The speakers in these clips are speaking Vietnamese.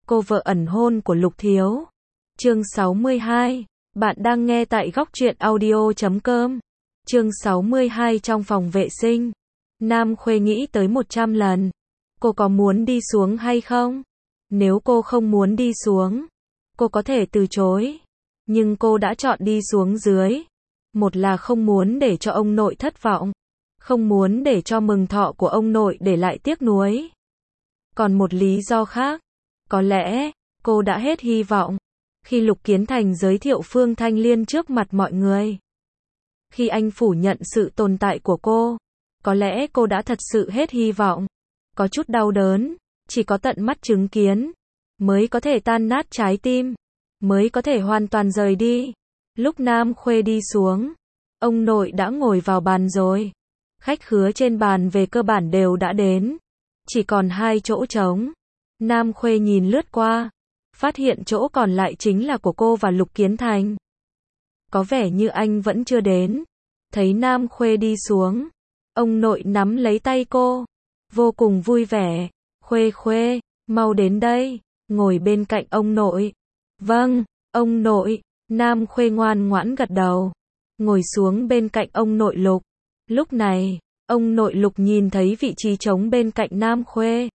cô vợ ẩn hôn của Lục Thiếu. Chương 62. Bạn đang nghe tại góc truyện audio.com. Chương 62 trong phòng vệ sinh. Nam Khuê nghĩ tới 100 lần. Cô có muốn đi xuống hay không? Nếu cô không muốn đi xuống, cô có thể từ chối. Nhưng cô đã chọn đi xuống dưới. Một là không muốn để cho ông nội thất vọng. Không muốn để cho mừng thọ của ông nội để lại tiếc nuối. Còn một lý do khác. Có lẽ, cô đã hết hy vọng. Khi Lục Kiến Thành giới thiệu Phương Thanh Liên trước mặt mọi người. Khi anh phủ nhận sự tồn tại của cô. Có lẽ cô đã thật sự hết hy vọng. Có chút đau đớn. Chỉ có tận mắt chứng kiến. Mới có thể tan nát trái tim. Mới có thể hoàn toàn rời đi. Lúc Nam Khuê đi xuống. Ông nội đã ngồi vào bàn rồi. Khách khứa trên bàn về cơ bản đều đã đến. Chỉ còn 2 chỗ trống. Nam Khuê nhìn lướt qua. Phát hiện chỗ còn lại chính là của cô và Lục Kiến Thành. Có vẻ như anh vẫn chưa đến. Thấy Nam Khuê đi xuống. Ông nội nắm lấy tay cô. Vô cùng vui vẻ. Khuê Khuê, mau đến đây. Ngồi bên cạnh ông nội. Vâng, ông nội. Nam Khuê ngoan ngoãn gật đầu. Ngồi xuống bên cạnh ông nội Lục. Lúc này, ông nội Lục nhìn thấy vị trí trống bên cạnh Nam Khuê.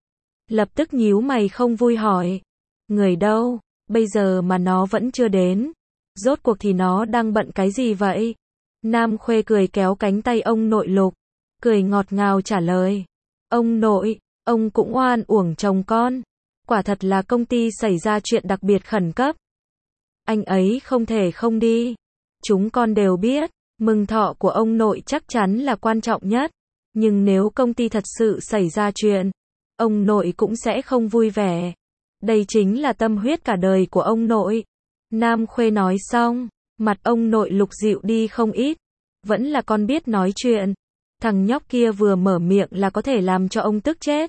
Lập tức nhíu mày không vui hỏi. Người đâu? Bây giờ mà nó vẫn chưa đến. Rốt cuộc thì nó đang bận cái gì vậy? Nam Khuê cười kéo cánh tay ông nội Lục. Cười ngọt ngào trả lời. Ông nội, ông cũng oan uổng chồng con. Quả thật là công ty xảy ra chuyện đặc biệt khẩn cấp. Anh ấy không thể không đi. Chúng con đều biết, mừng thọ của ông nội chắc chắn là quan trọng nhất. Nhưng nếu công ty thật sự xảy ra chuyện, ông nội cũng sẽ không vui vẻ. Đây chính là tâm huyết cả đời của ông nội. Nam Khuê nói xong, mặt ông nội Lục dịu đi không ít. Vẫn là con biết nói chuyện. Thằng nhóc kia vừa mở miệng là có thể làm cho ông tức chết.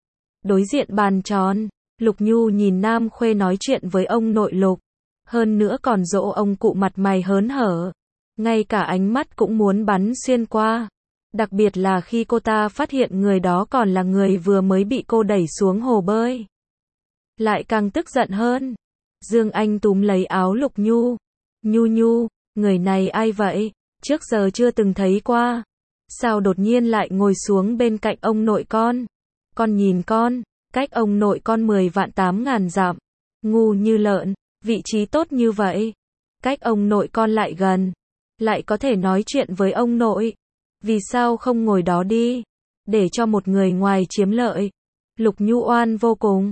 Đối diện bàn tròn, Lục Nhu nhìn Nam Khuê nói chuyện với ông nội Lục. Hơn nữa còn dỗ ông cụ mặt mày hớn hở. Ngay cả ánh mắt cũng muốn bắn xuyên qua. Đặc biệt là khi cô ta phát hiện người đó còn là người vừa mới bị cô đẩy xuống hồ bơi. Lại càng tức giận hơn. Dương Anh túm lấy áo Lục Nhu. Nhu, người này ai vậy? Trước giờ chưa từng thấy qua. Sao đột nhiên lại ngồi xuống bên cạnh ông nội con? Con nhìn con, cách ông nội con 10 vạn 8 ngàn dặm. Ngu như lợn, vị trí tốt như vậy. Cách ông nội con lại gần. Lại có thể nói chuyện với ông nội. Vì sao không ngồi đó đi? Để cho một người ngoài chiếm lợi. Lục Nhu oan vô cùng.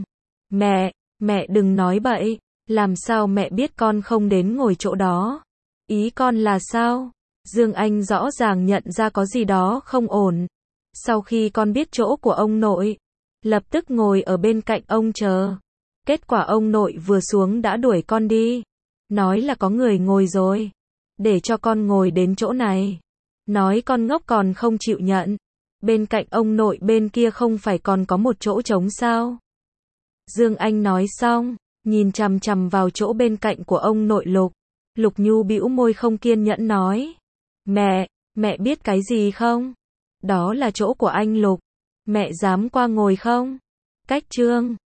Mẹ đừng nói bậy. Làm sao mẹ biết con không đến ngồi chỗ đó? Ý con là sao? Dương Anh rõ ràng nhận ra có gì đó không ổn. Sau khi con biết chỗ của ông nội, lập tức ngồi ở bên cạnh ông chờ. Kết quả ông nội vừa xuống đã đuổi con đi. Nói là có người ngồi rồi. Để cho con ngồi đến chỗ này. Nói con ngốc còn không chịu nhận. Bên cạnh ông nội bên kia không phải còn có một chỗ trống sao? Dương Anh nói xong, nhìn chằm chằm vào chỗ bên cạnh của ông nội Lục. Lục Nhu bĩu môi không kiên nhẫn nói. Mẹ biết cái gì không? Đó là chỗ của anh Lục. Mẹ dám qua ngồi không? Cách chương